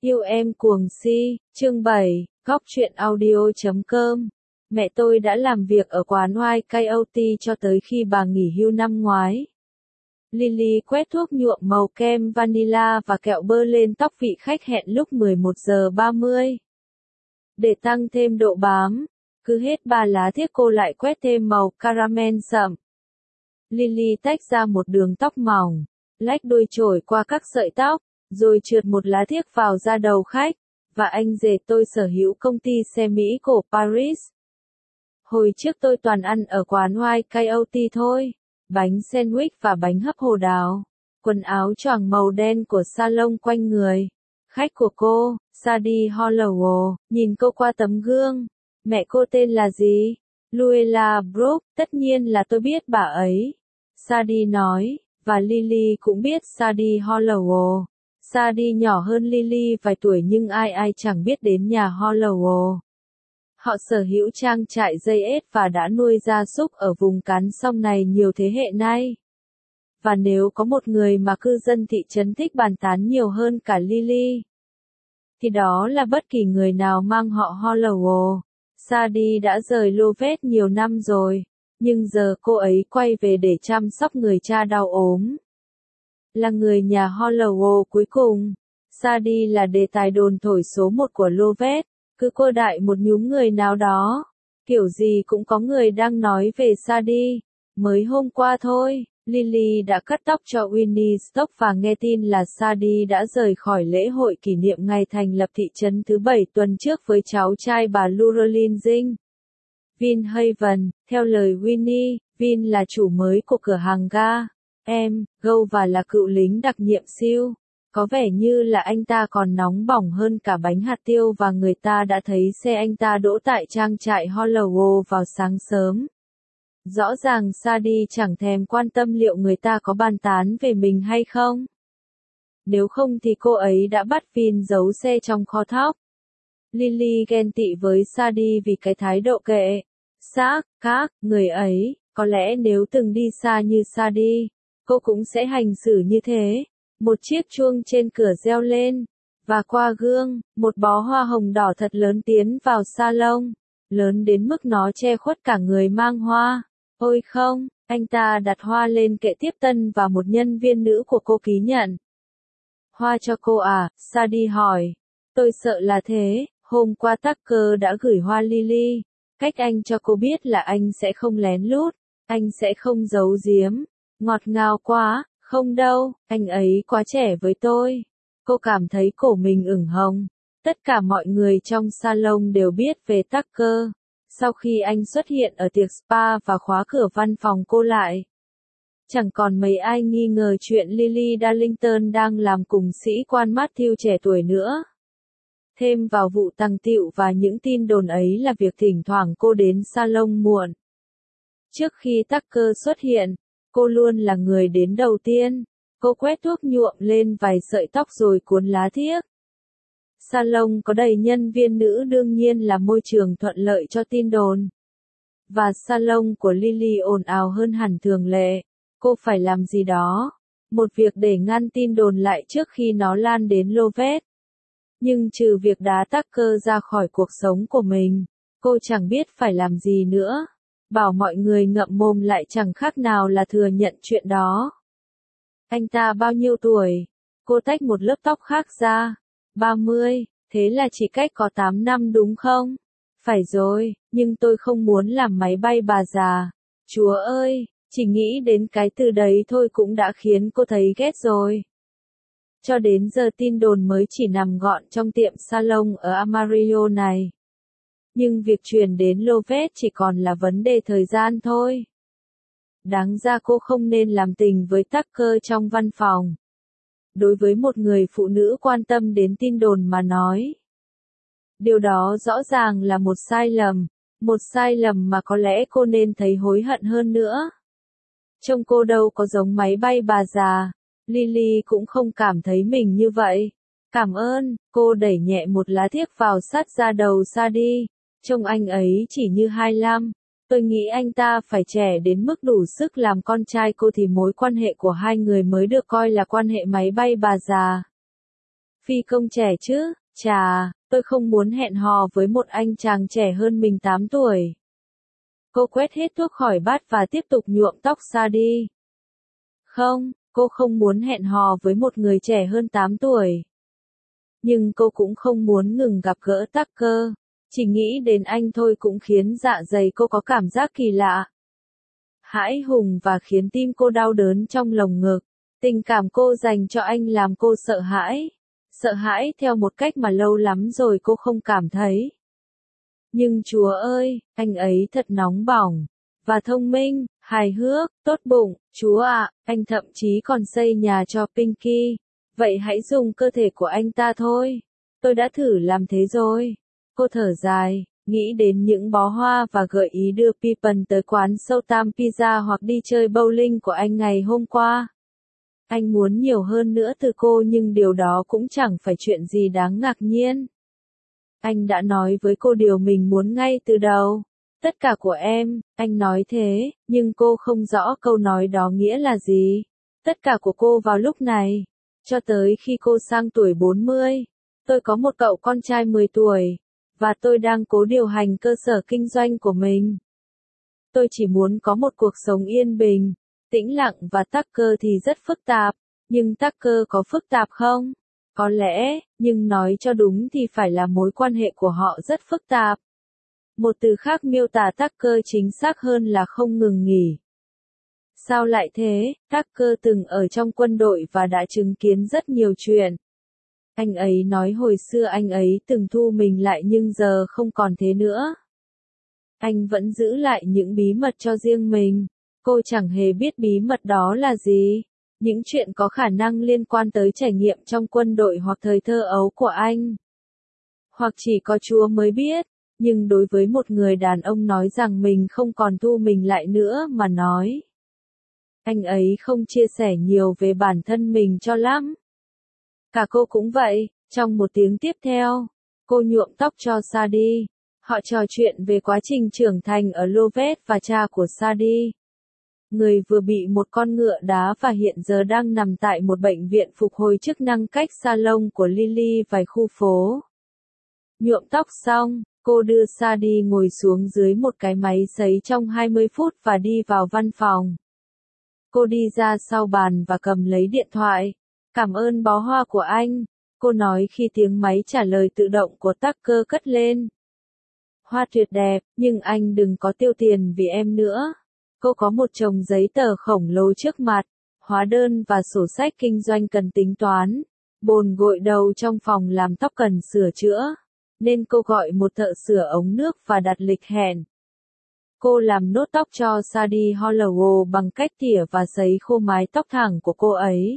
Yêu em cuồng si, chương 7, góc truyện audio.com. Mẹ tôi đã làm việc ở quán YKOT cho tới khi bà nghỉ hưu năm ngoái. Lily quét thuốc nhuộm màu kem vanilla và kẹo bơ lên tóc vị khách hẹn lúc 11 giờ 30. Để tăng thêm độ bám, cứ hết 3 lá thiếc cô lại quét thêm màu caramel sậm. Lily tách ra một đường tóc mỏng, lách đuôi chổi qua các sợi tóc, rồi trượt một lá thiếc vào da đầu khách, và anh rể tôi sở hữu công ty xe Mỹ cổ Paris. Hồi trước tôi toàn ăn ở quán YKOT thôi, bánh sandwich và bánh hấp hồ đào, quần áo choàng màu đen của salon quanh người. Khách của cô, Sadie Holloway, nhìn cô qua tấm gương. Mẹ cô tên là gì? Luella Brooke, tất nhiên là tôi biết bà ấy. Sadie nói, và Lily cũng biết Sadie Holloway. Sadie nhỏ hơn Lily vài tuổi nhưng ai chẳng biết đến nhà Holloway. Họ sở hữu trang trại dây ếch và đã nuôi gia súc ở vùng cán sông này nhiều thế hệ nay. Và nếu có một người mà cư dân thị trấn thích bàn tán nhiều hơn cả Lily, thì đó là bất kỳ người nào mang họ Holloway. Sadie đã rời Lovett nhiều năm rồi, nhưng giờ cô ấy quay về để chăm sóc người cha đau ốm. Là người nhà Holloway cuối cùng, Sadie là đề tài đồn thổi số 1 của Lovett. Cứ cô đại một nhúm người nào đó, kiểu gì cũng có người đang nói về Sadie. Mới hôm qua thôi, Lily đã cắt tóc cho Winnie Stock và nghe tin là Sadie đã rời khỏi lễ hội kỷ niệm ngày thành lập thị trấn thứ 7 tuần trước với cháu trai bà Llewellyn Dinh. Vin Haven, theo lời Winnie, Vin là chủ mới của cửa hàng ga, Go và là cựu lính đặc nhiệm siêu. Có vẻ như là anh ta còn nóng bỏng hơn cả bánh hạt tiêu và người ta đã thấy xe anh ta đỗ tại trang trại Holloway vào sáng sớm. Rõ ràng Sadie chẳng thèm quan tâm liệu người ta có bàn tán về mình hay không. Nếu không thì cô ấy đã bắt Vin giấu xe trong kho thóc. Lily ghen tị với Sadie vì cái thái độ kệ xác các người ấy. Có lẽ nếu từng đi xa như Sadie, cô cũng sẽ hành xử như thế. Một chiếc chuông trên cửa reo lên, và qua gương, một bó hoa hồng đỏ thật lớn tiến vào salon, lớn đến mức nó che khuất cả người mang hoa. Ôi không, anh ta đặt hoa lên kệ tiếp tân và một nhân viên nữ của cô ký nhận. Hoa cho cô à? Sadie hỏi. Tôi sợ là thế, hôm qua Tucker đã gửi hoa Lily. Cách anh cho cô biết là anh sẽ không lén lút, anh sẽ không giấu giếm. Ngọt ngào quá. Không đâu, anh ấy quá trẻ với tôi. Cô cảm thấy cổ mình ửng hồng. Tất cả mọi người trong salon đều biết về Tucker. Sau khi anh xuất hiện ở tiệc spa và khóa cửa văn phòng cô lại, chẳng còn mấy ai nghi ngờ chuyện Lily Darlington đang làm cùng sĩ quan Matthew trẻ tuổi nữa. Thêm vào vụ tàng tựu và những tin đồn ấy là việc thỉnh thoảng cô đến salon muộn. Trước khi Tucker xuất hiện, cô luôn là người đến đầu tiên. Cô quét thuốc nhuộm lên vài sợi tóc rồi cuốn lá thiếc. Salon có đầy nhân viên nữ đương nhiên là môi trường thuận lợi cho tin đồn. Và salon của Lily ồn ào hơn hẳn thường lệ. Cô phải làm gì đó, một việc để ngăn tin đồn lại trước khi nó lan đến Lovett. Nhưng trừ việc đá Tucker ra khỏi cuộc sống của mình, cô chẳng biết phải làm gì nữa. Bảo mọi người ngậm mồm lại chẳng khác nào là thừa nhận chuyện đó. Anh ta bao nhiêu tuổi? Cô tách một lớp tóc khác ra. 30, thế là chỉ cách có 8 năm đúng không? Phải rồi, nhưng tôi không muốn làm máy bay bà già. Chúa ơi, chỉ nghĩ đến cái từ đấy thôi cũng đã khiến cô thấy ghét rồi. Cho đến giờ tin đồn mới chỉ nằm gọn trong tiệm salon ở Amarillo này. Nhưng việc truyền đến Lovett chỉ còn là vấn đề thời gian thôi. Đáng ra cô không nên làm tình với Tucker trong văn phòng. Đối với một người phụ nữ quan tâm đến tin đồn mà nói, điều đó rõ ràng là một sai lầm mà có lẽ cô nên thấy hối hận hơn nữa. Trông cô đâu có giống máy bay bà già. Lily cũng không cảm thấy mình như vậy. Cảm ơn, cô đẩy nhẹ một lá thiếc vào sát da đầu Sadie. Trông anh ấy chỉ như 25. Tôi nghĩ anh ta phải trẻ đến mức đủ sức làm con trai cô thì mối quan hệ của hai người mới được coi là quan hệ máy bay bà già. Phi công trẻ chứ, chà, tôi không muốn hẹn hò với một anh chàng trẻ hơn mình 8 tuổi. Cô quét hết thuốc khỏi bát và tiếp tục nhuộm tóc Sadie. Không, cô không muốn hẹn hò với một người trẻ hơn 8 tuổi. Nhưng cô cũng không muốn ngừng gặp gỡ Tucker. Chỉ nghĩ đến anh thôi cũng khiến dạ dày cô có cảm giác kỳ lạ. Hãi hùng và khiến tim cô đau đớn trong lồng ngực. Tình cảm cô dành cho anh làm cô sợ hãi. Sợ hãi theo một cách mà lâu lắm rồi cô không cảm thấy. Nhưng Chúa ơi, anh ấy thật nóng bỏng. Và thông minh, hài hước, tốt bụng, Chúa ạ, anh thậm chí còn xây nhà cho Pinky. Vậy hãy dùng cơ thể của anh ta thôi. Tôi đã thử làm thế rồi. Cô thở dài, nghĩ đến những bó hoa và gợi ý đưa Pippen tới quán Showtime Pizza hoặc đi chơi bowling của anh ngày hôm qua. Anh muốn nhiều hơn nữa từ cô nhưng điều đó cũng chẳng phải chuyện gì đáng ngạc nhiên. Anh đã nói với cô điều mình muốn ngay từ đầu. Tất cả của em, anh nói thế, nhưng cô không rõ câu nói đó nghĩa là gì. Tất cả của cô vào lúc này, cho tới khi cô sang tuổi 40. Tôi có một cậu con trai 10 tuổi, và tôi đang cố điều hành cơ sở kinh doanh của mình. Tôi chỉ muốn có một cuộc sống yên bình, tĩnh lặng và Tucker thì rất phức tạp. Nhưng Tucker có phức tạp không? Có lẽ, nhưng nói cho đúng thì phải là mối quan hệ của họ rất phức tạp. Một từ khác miêu tả Tucker chính xác hơn là không ngừng nghỉ. Sao lại thế? Tucker từng ở trong quân đội và đã chứng kiến rất nhiều chuyện. Anh ấy nói hồi xưa anh ấy từng thu mình lại nhưng giờ không còn thế nữa. Anh vẫn giữ lại những bí mật cho riêng mình. Cô chẳng hề biết bí mật đó là gì. Những chuyện có khả năng liên quan tới trải nghiệm trong quân đội hoặc thời thơ ấu của anh. Hoặc chỉ có Chúa mới biết. Nhưng đối với một người đàn ông nói rằng mình không còn thu mình lại nữa mà nói. Anh ấy không chia sẻ nhiều về bản thân mình cho lắm. Cả cô cũng vậy, trong một tiếng tiếp theo, cô nhuộm tóc cho Sadie. Họ trò chuyện về quá trình trưởng thành ở Lovet và cha của Sadie. Người vừa bị một con ngựa đá và hiện giờ đang nằm tại một bệnh viện phục hồi chức năng cách salon của Lily vài khu phố. Nhuộm tóc xong, cô đưa Sadie ngồi xuống dưới một cái máy sấy trong 20 phút và đi vào văn phòng. Cô đi ra sau bàn và cầm lấy điện thoại. Cảm ơn bó hoa của anh, cô nói khi tiếng máy trả lời tự động của Tucker cất lên. Hoa tuyệt đẹp, nhưng anh đừng có tiêu tiền vì em nữa. Cô có một chồng giấy tờ khổng lồ trước mặt, hóa đơn và sổ sách kinh doanh cần tính toán. Bồn gội đầu trong phòng làm tóc cần sửa chữa, nên cô gọi một thợ sửa ống nước và đặt lịch hẹn. Cô làm nốt tóc cho Sadie Holloway bằng cách tỉa và sấy khô mái tóc thẳng của cô ấy.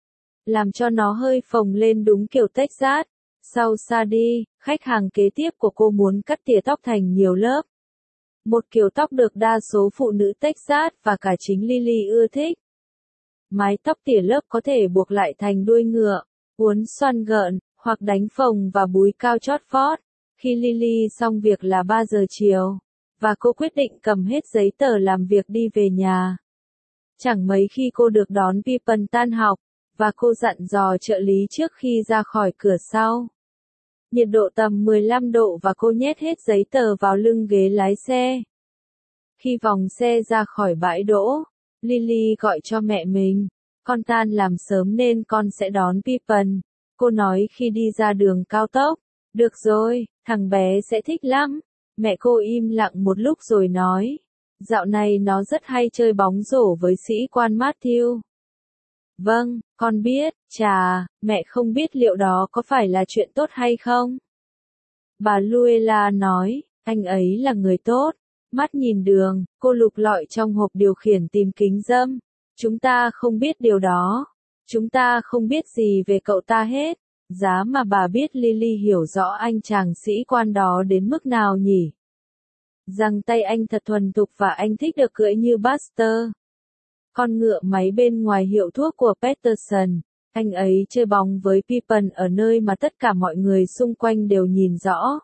Làm cho nó hơi phồng lên đúng kiểu Texas. Sau Sadie, khách hàng kế tiếp của cô muốn cắt tỉa tóc thành nhiều lớp. Một kiểu tóc được đa số phụ nữ Texas và cả chính Lily ưa thích. Mái tóc tỉa lớp có thể buộc lại thành đuôi ngựa, uốn xoăn gợn, hoặc đánh phồng và búi cao chót vót. Khi Lily xong việc là 3 giờ chiều, và cô quyết định cầm hết giấy tờ làm việc đi về nhà. Chẳng mấy khi cô được đón Pippen tan học, và cô dặn dò trợ lý trước khi ra khỏi cửa sau. Nhiệt độ tầm 15 độ và cô nhét hết giấy tờ vào lưng ghế lái xe. Khi vòng xe ra khỏi bãi đỗ, Lily gọi cho mẹ mình. Con tan làm sớm nên con sẽ đón Pippen. Cô nói khi đi ra đường cao tốc. Được rồi, thằng bé sẽ thích lắm. Mẹ cô im lặng một lúc rồi nói. Dạo này nó rất hay chơi bóng rổ với sĩ quan Matthew. Vâng, con biết, chà, mẹ không biết liệu đó có phải là chuyện tốt hay không? Bà Luella nói, anh ấy là người tốt. Mắt nhìn đường, cô lục lọi trong hộp điều khiển tìm kính râm. Chúng ta không biết điều đó. Chúng ta không biết gì về cậu ta hết. Giá mà bà biết Lily hiểu rõ anh chàng sĩ quan đó đến mức nào nhỉ? Rằng tay anh thật thuần thục và anh thích được cưỡi như Buster. Con ngựa máy bên ngoài hiệu thuốc của Peterson. Anh ấy chơi bóng với Pippen ở nơi mà tất cả mọi người xung quanh đều nhìn rõ.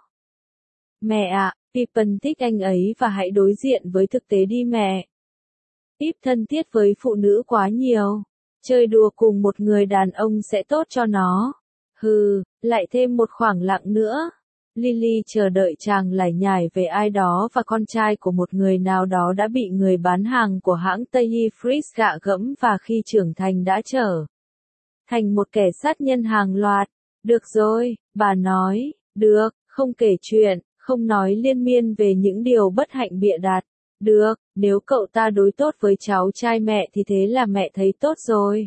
Mẹ ạ, Pippen thích anh ấy và hãy đối diện với thực tế đi mẹ. Pip thân thiết với phụ nữ quá nhiều. Chơi đùa cùng một người đàn ông sẽ tốt cho nó. Hừ, lại thêm một khoảng lặng nữa. Lily chờ đợi chàng lải nhải về ai đó và con trai của một người nào đó đã bị người bán hàng của hãng Tây Y Fritz gạ gẫm và khi trưởng thành đã trở thành một kẻ sát nhân hàng loạt. Được rồi, bà nói, được, không kể chuyện, không nói liên miên về những điều bất hạnh bịa đặt. Được, nếu cậu ta đối tốt với cháu trai mẹ thì thế là mẹ thấy tốt rồi.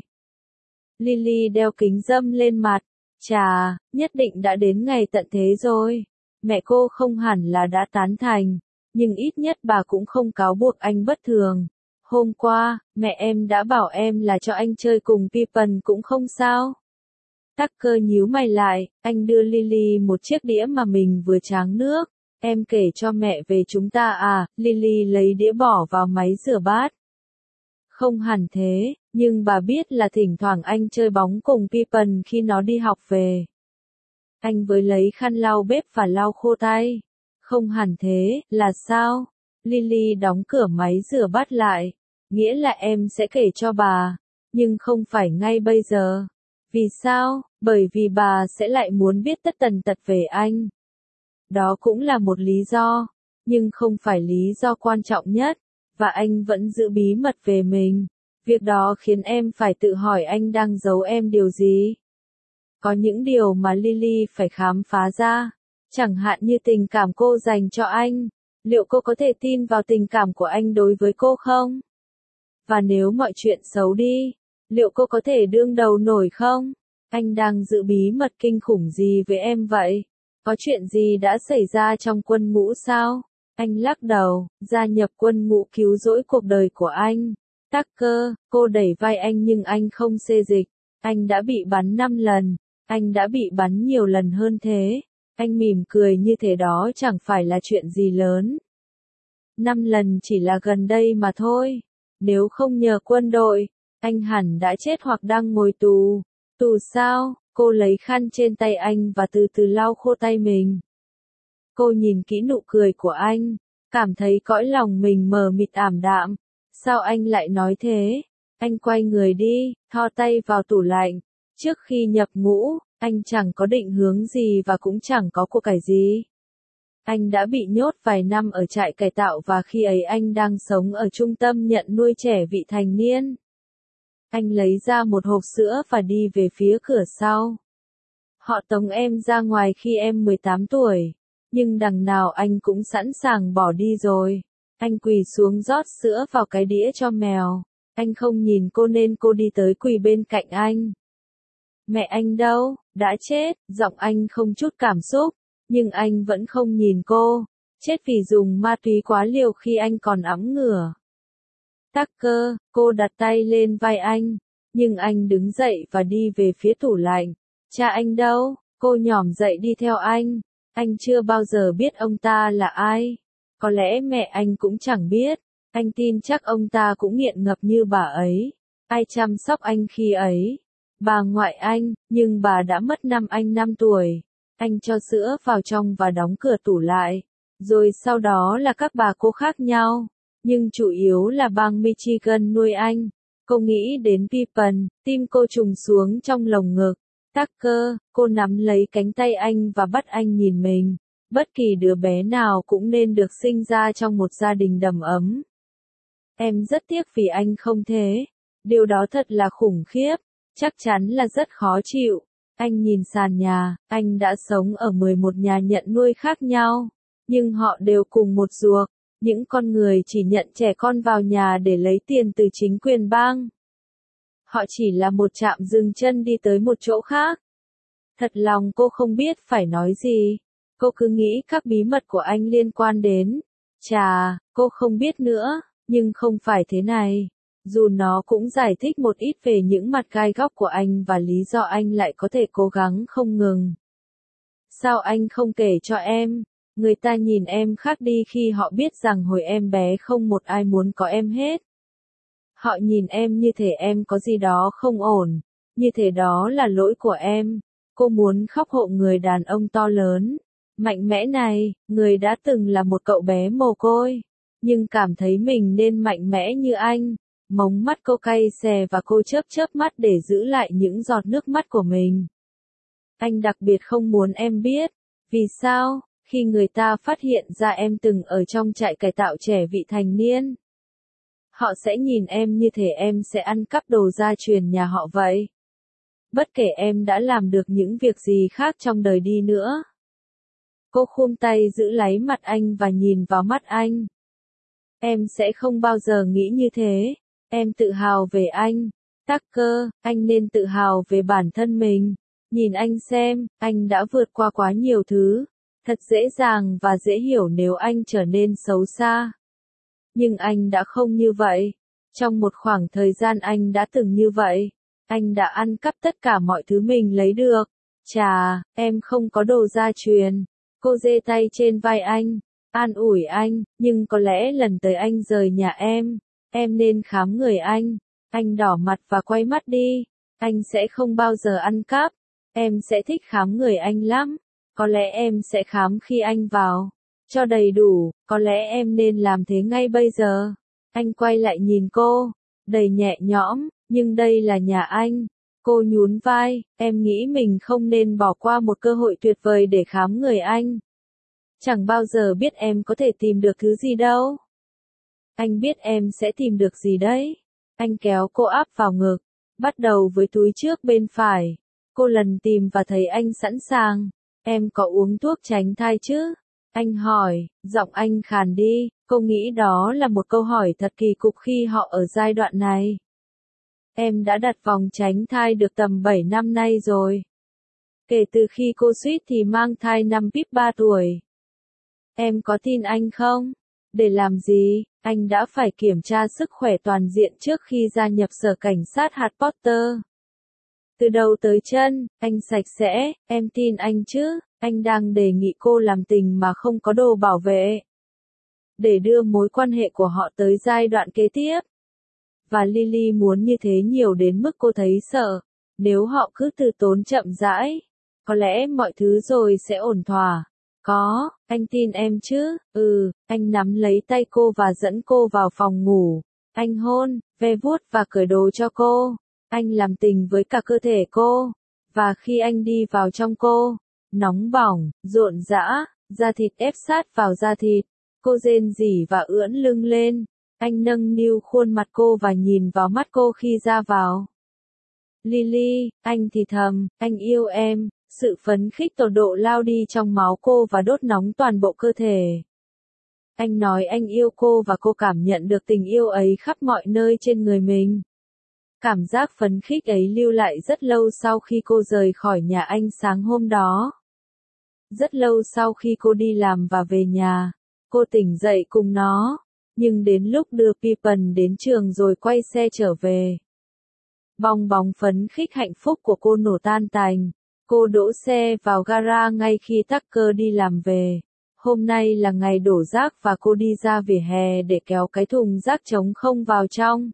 Lily đeo kính râm lên mặt. Chà, nhất định đã đến ngày tận thế rồi. Mẹ cô không hẳn là đã tán thành, nhưng ít nhất bà cũng không cáo buộc anh bất thường. Hôm qua, mẹ em đã bảo em là cho anh chơi cùng Pippen cũng không sao. Tucker nhíu mày lại, anh đưa Lily một chiếc đĩa mà mình vừa tráng nước. Em kể cho mẹ về chúng ta à, Lily lấy đĩa bỏ vào máy rửa bát. Không hẳn thế, nhưng bà biết là thỉnh thoảng anh chơi bóng cùng Pippen khi nó đi học về. Anh với lấy khăn lau bếp và lau khô tay. Không hẳn thế, là sao? Lily đóng cửa máy rửa bát lại. Nghĩa là em sẽ kể cho bà, nhưng không phải ngay bây giờ. Vì sao? Bởi vì bà sẽ lại muốn biết tất tần tật về anh. Đó cũng là một lý do, nhưng không phải lý do quan trọng nhất, và anh vẫn giữ bí mật về mình. Việc đó khiến em phải tự hỏi anh đang giấu em điều gì. Có những điều mà Lily phải khám phá ra, chẳng hạn như tình cảm cô dành cho anh. Liệu cô có thể tin vào tình cảm của anh đối với cô không? Và nếu mọi chuyện xấu đi, liệu cô có thể đương đầu nổi không? Anh đang giữ bí mật kinh khủng gì với em vậy? Có chuyện gì đã xảy ra trong quân ngũ sao? Anh lắc đầu, gia nhập quân ngũ cứu rỗi cuộc đời của anh. Tucker, cô đẩy vai anh nhưng anh không xê dịch. Anh đã bị bắn 5 lần. Anh đã bị bắn nhiều lần hơn thế. Anh mỉm cười như thế đó chẳng phải là chuyện gì lớn. 5 lần chỉ là gần đây mà thôi. Nếu không nhờ quân đội, anh hẳn đã chết hoặc đang ngồi tù. Tù sao? Cô lấy khăn trên tay anh và từ từ lau khô tay mình. Cô nhìn kỹ nụ cười của anh, cảm thấy cõi lòng mình mờ mịt ảm đạm. Sao anh lại nói thế? Anh quay người đi, thò tay vào tủ lạnh. Trước khi nhập ngũ, anh chẳng có định hướng gì và cũng chẳng có của cải gì. Anh đã bị nhốt vài năm ở trại cải tạo và khi ấy anh đang sống ở trung tâm nhận nuôi trẻ vị thành niên. Anh lấy ra một hộp sữa và đi về phía cửa sau. Họ tống em ra ngoài khi em 18 tuổi, nhưng đằng nào anh cũng sẵn sàng bỏ đi rồi. Anh quỳ xuống rót sữa vào cái đĩa cho mèo. Anh không nhìn cô nên cô đi tới quỳ bên cạnh anh. Mẹ anh đâu? Đã chết, giọng anh không chút cảm xúc, nhưng anh vẫn không nhìn cô. Chết vì dùng ma túy quá liều khi anh còn ẵm ngửa. Tucker, cô đặt tay lên vai anh, nhưng anh đứng dậy và đi về phía tủ lạnh. Cha anh đâu? Cô nhỏm dậy đi theo anh. Anh chưa bao giờ biết ông ta là ai. Có lẽ mẹ anh cũng chẳng biết. Anh tin chắc ông ta cũng nghiện ngập như bà ấy. Ai chăm sóc anh khi ấy? Bà ngoại anh, nhưng bà đã mất năm anh 5 tuổi. Anh cho sữa vào trong và đóng cửa tủ lại. Rồi sau đó là các bà cô khác nhau. Nhưng chủ yếu là bang Michigan nuôi anh. Cô nghĩ đến Pippen, tim cô trùng xuống trong lồng ngực. Tucker, cô nắm lấy cánh tay anh và bắt anh nhìn mình. Bất kỳ đứa bé nào cũng nên được sinh ra trong một gia đình đầm ấm. Em rất tiếc vì anh không thế. Điều đó thật là khủng khiếp. Chắc chắn là rất khó chịu. Anh nhìn sàn nhà, anh đã sống ở 11 nhà nhận nuôi khác nhau. Nhưng họ đều cùng một ruột. Những con người chỉ nhận trẻ con vào nhà để lấy tiền từ chính quyền bang. Họ chỉ là một trạm dừng chân đi tới một chỗ khác. Thật lòng cô không biết phải nói gì. Cô cứ nghĩ các bí mật của anh liên quan đến. Chà, cô không biết nữa, nhưng không phải thế này. Dù nó cũng giải thích một ít về những mặt gai góc của anh và lý do anh lại có thể cố gắng không ngừng. Sao anh không kể cho em? Người ta nhìn em khác đi khi họ biết rằng hồi em bé không một ai muốn có em hết. Họ nhìn em như thể em có gì đó không ổn, như thể đó là lỗi của em. Cô muốn khóc hộ người đàn ông to lớn, mạnh mẽ này, người đã từng là một cậu bé mồ côi, nhưng cảm thấy mình nên mạnh mẽ như anh. Mống mắt cô cay xè và cô chớp chớp mắt để giữ lại những giọt nước mắt của mình. Anh đặc biệt không muốn em biết. Vì sao? Khi người ta phát hiện ra em từng ở trong trại cải tạo trẻ vị thành niên. Họ sẽ nhìn em như thể em sẽ ăn cắp đồ gia truyền nhà họ vậy. Bất kể em đã làm được những việc gì khác trong đời đi nữa. Cô khum tay giữ lấy mặt anh và nhìn vào mắt anh. Em sẽ không bao giờ nghĩ như thế. Em tự hào về anh. Tucker, anh nên tự hào về bản thân mình. Nhìn anh xem, anh đã vượt qua quá nhiều thứ. Thật dễ dàng và dễ hiểu nếu anh trở nên xấu xa. Nhưng anh đã không như vậy. Trong một khoảng thời gian anh đã từng như vậy. Anh đã ăn cắp tất cả mọi thứ mình lấy được. Chà, em không có đồ gia truyền. Cô giơ tay trên vai anh, an ủi anh, nhưng có lẽ lần tới anh rời nhà em nên khám người anh. Anh đỏ mặt và quay mắt đi. Anh sẽ không bao giờ ăn cắp. Em sẽ thích khám người anh lắm. Có lẽ em sẽ khám khi anh vào. Cho đầy đủ, có lẽ em nên làm thế ngay bây giờ. Anh quay lại nhìn cô, đầy nhẹ nhõm, nhưng đây là nhà anh. Cô nhún vai, em nghĩ mình không nên bỏ qua một cơ hội tuyệt vời để khám người anh. Chẳng bao giờ biết em có thể tìm được thứ gì đâu. Anh biết em sẽ tìm được gì đấy. Anh kéo cô áp vào ngực, bắt đầu với túi trước bên phải. Cô lần tìm và thấy anh sẵn sàng. Em có uống thuốc tránh thai chứ? Anh hỏi, giọng anh khàn đi. Cô nghĩ đó là một câu hỏi thật kỳ cục khi họ ở giai đoạn này. Em đã đặt vòng tránh thai được tầm 7 năm nay rồi. Kể từ khi cô suýt thì mang thai năm Pip 3 tuổi. Em có tin anh không? Để làm gì? Anh đã phải kiểm tra sức khỏe toàn diện trước khi gia nhập sở cảnh sát hạt Potter. Từ đầu tới chân, anh sạch sẽ, em tin anh chứ? Anh đang đề nghị cô làm tình mà không có đồ bảo vệ. Để đưa mối quan hệ của họ tới giai đoạn kế tiếp. Và Lily muốn như thế nhiều đến mức cô thấy sợ. Nếu họ cứ từ tốn chậm rãi, có lẽ mọi thứ rồi sẽ ổn thỏa. Có, anh tin em chứ? Anh nắm lấy tay cô và dẫn cô vào phòng ngủ. Anh hôn, ve vuốt và cởi đồ cho cô. Anh làm tình với cả cơ thể cô. Và khi anh đi vào trong cô, nóng bỏng, rộn rã, da thịt ép sát vào da thịt. Cô rên rỉ và ưỡn lưng lên. Anh nâng niu khuôn mặt cô và nhìn vào mắt cô khi ra vào. Lily, anh thì thầm, anh yêu em. Sự phấn khích tột độ lao đi trong máu cô và đốt nóng toàn bộ cơ thể. Anh nói anh yêu cô và cô cảm nhận được tình yêu ấy khắp mọi nơi trên người mình. Cảm giác phấn khích ấy lưu lại rất lâu sau khi cô rời khỏi nhà anh sáng hôm đó. Rất lâu sau khi cô đi làm và về nhà, cô tỉnh dậy cùng nó. Nhưng đến lúc đưa Pippen đến trường rồi quay xe trở về, bong bóng phấn khích hạnh phúc của cô nổ tan tành. Cô đỗ xe vào gara ngay khi Tucker đi làm về. Hôm nay là ngày đổ rác và cô đi ra vỉa hè để kéo cái thùng rác trống không vào trong.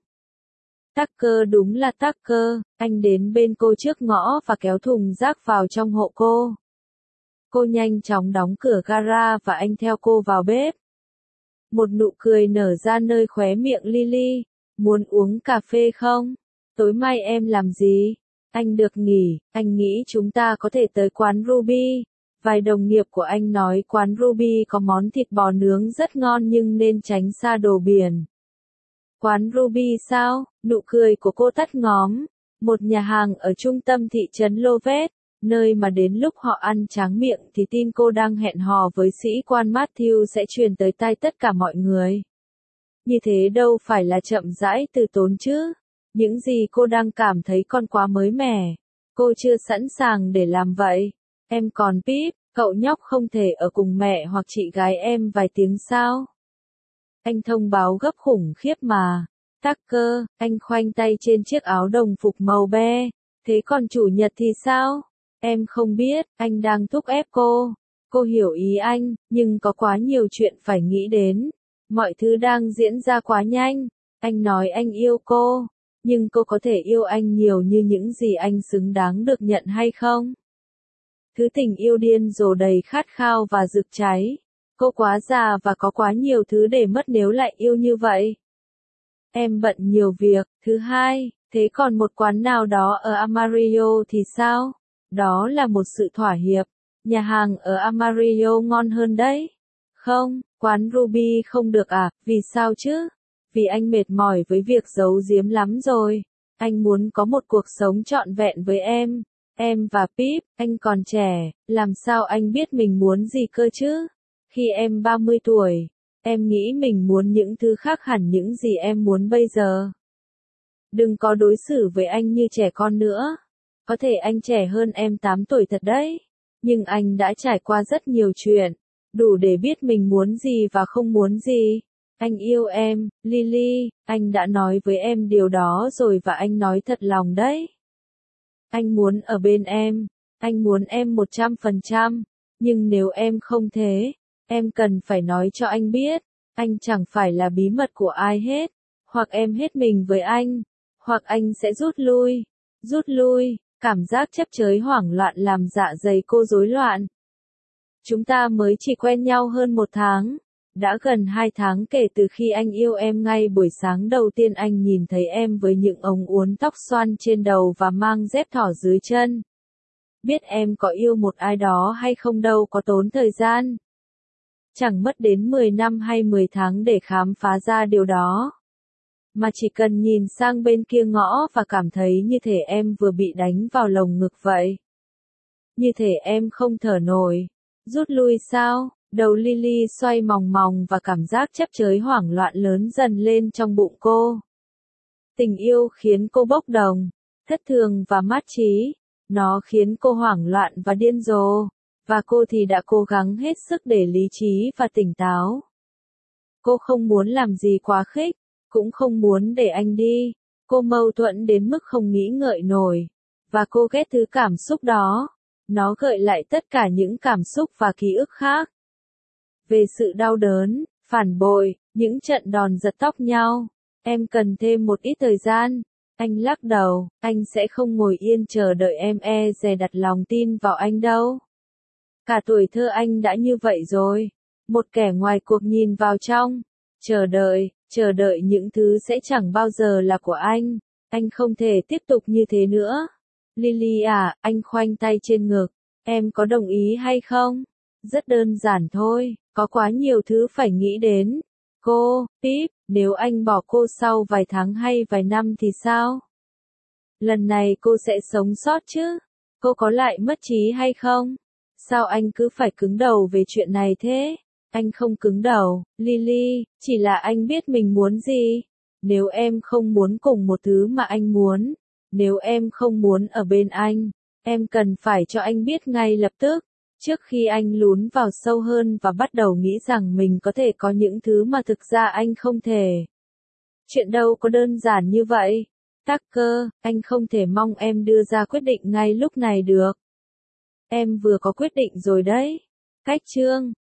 Tucker đúng là Tucker, anh đến bên cô trước ngõ và kéo thùng rác vào trong hộ cô. Cô nhanh chóng đóng cửa gara và anh theo cô vào bếp. Một nụ cười nở ra nơi khóe miệng Lily. Muốn uống cà phê không? Tối mai em làm gì? Anh được nghỉ, anh nghĩ chúng ta có thể tới quán Ruby. Vài đồng nghiệp của anh nói quán Ruby có món thịt bò nướng rất ngon nhưng nên tránh xa đồ biển. Quán Ruby sao? Nụ cười của cô tắt ngóm. Một nhà hàng ở trung tâm thị trấn Lovet, nơi mà đến lúc họ ăn tráng miệng thì tin cô đang hẹn hò với sĩ quan Matthew sẽ truyền tới tai tất cả mọi người. Như thế đâu phải là chậm rãi từ tốn chứ. Những gì cô đang cảm thấy còn quá mới mẻ. Cô chưa sẵn sàng để làm vậy. Em còn Pip, cậu nhóc không thể ở cùng mẹ hoặc chị gái em vài tiếng sao? Anh thông báo gấp khủng khiếp mà. Tucker, anh khoanh tay trên chiếc áo đồng phục màu be. Thế còn chủ nhật thì sao? Em không biết, anh đang thúc ép cô. Cô hiểu ý anh, nhưng có quá nhiều chuyện phải nghĩ đến. Mọi thứ đang diễn ra quá nhanh. Anh nói anh yêu cô. Nhưng cô có thể yêu anh nhiều như những gì anh xứng đáng được nhận hay không? Thứ tình yêu điên rồ đầy khát khao và rực cháy. Cô quá già và có quá nhiều thứ để mất nếu lại yêu như vậy. Em bận nhiều việc. Thứ hai, thế còn một quán nào đó ở Amarillo thì sao? Đó là một sự thỏa hiệp. Nhà hàng ở Amarillo ngon hơn đấy. Không, quán Ruby không được à, vì sao chứ? Vì anh mệt mỏi với việc giấu giếm lắm rồi. Anh muốn có một cuộc sống trọn vẹn với em. Em và Pip, anh còn trẻ, làm sao anh biết mình muốn gì cơ chứ? Khi em 30 tuổi, em nghĩ mình muốn những thứ khác hẳn những gì em muốn bây giờ. Đừng có đối xử với anh như trẻ con nữa. Có thể anh trẻ hơn em 8 tuổi thật đấy. Nhưng anh đã trải qua rất nhiều chuyện. Đủ để biết mình muốn gì và không muốn gì. Anh yêu em, Lily, anh đã nói với em điều đó rồi và anh nói thật lòng đấy. Anh muốn ở bên em. Anh muốn em 100%. Nhưng nếu em không thế, em cần phải nói cho anh biết. Anh chẳng phải là bí mật của ai hết. Hoặc em hết mình với anh. Hoặc anh sẽ rút lui. Rút lui, cảm giác chấp chới hoảng loạn làm dạ dày cô rối loạn. Chúng ta mới chỉ quen nhau hơn 1 tháng. Đã gần 2 tháng kể từ khi anh yêu em. Ngay buổi sáng đầu tiên anh nhìn thấy em với những ống uốn tóc xoăn trên đầu và mang dép thỏ dưới chân. Biết em có yêu một ai đó hay không đâu có tốn thời gian. Chẳng mất đến 10 năm hay 10 tháng để khám phá ra điều đó. Mà chỉ cần nhìn sang bên kia ngõ và cảm thấy như thể em vừa bị đánh vào lồng ngực vậy. Như thể em không thở nổi. Rút lui sao? Đầu Lily xoay mòng mòng và cảm giác chấp chới hoảng loạn lớn dần lên trong bụng cô. Tình yêu khiến cô bốc đồng, thất thường và mát trí. Nó khiến cô hoảng loạn và điên rồ. Và cô thì đã cố gắng hết sức để lý trí và tỉnh táo. Cô không muốn làm gì quá khích, cũng không muốn để anh đi. Cô mâu thuẫn đến mức không nghĩ ngợi nổi. Và cô ghét thứ cảm xúc đó. Nó gợi lại tất cả những cảm xúc và ký ức khác. Về sự đau đớn, phản bội, những trận đòn giật tóc nhau. Em cần thêm một ít thời gian. Anh lắc đầu, anh sẽ không ngồi yên chờ đợi em dè đặt lòng tin vào anh đâu. Cả tuổi thơ anh đã như vậy rồi. Một kẻ ngoài cuộc nhìn vào trong. Chờ đợi những thứ sẽ chẳng bao giờ là của anh. Anh không thể tiếp tục như thế nữa. Lily à, anh khoanh tay trên ngực. Em có đồng ý hay không? Rất đơn giản thôi, có quá nhiều thứ phải nghĩ đến. Cô, Pip, nếu anh bỏ cô sau vài tháng hay vài năm thì sao? Lần này cô sẽ sống sót chứ? Cô có lại mất trí hay không? Sao anh cứ phải cứng đầu về chuyện này thế? Anh không cứng đầu, Lily, chỉ là anh biết mình muốn gì. Nếu em không muốn cùng một thứ mà anh muốn, nếu em không muốn ở bên anh, em cần phải cho anh biết ngay lập tức, trước khi anh lún vào sâu hơn và bắt đầu nghĩ rằng mình có thể có những thứ mà thực ra anh không thể. Chuyện đâu có đơn giản như vậy. Tucker, anh không thể mong em đưa ra quyết định ngay lúc này được. Em vừa có quyết định rồi đấy. Cách chương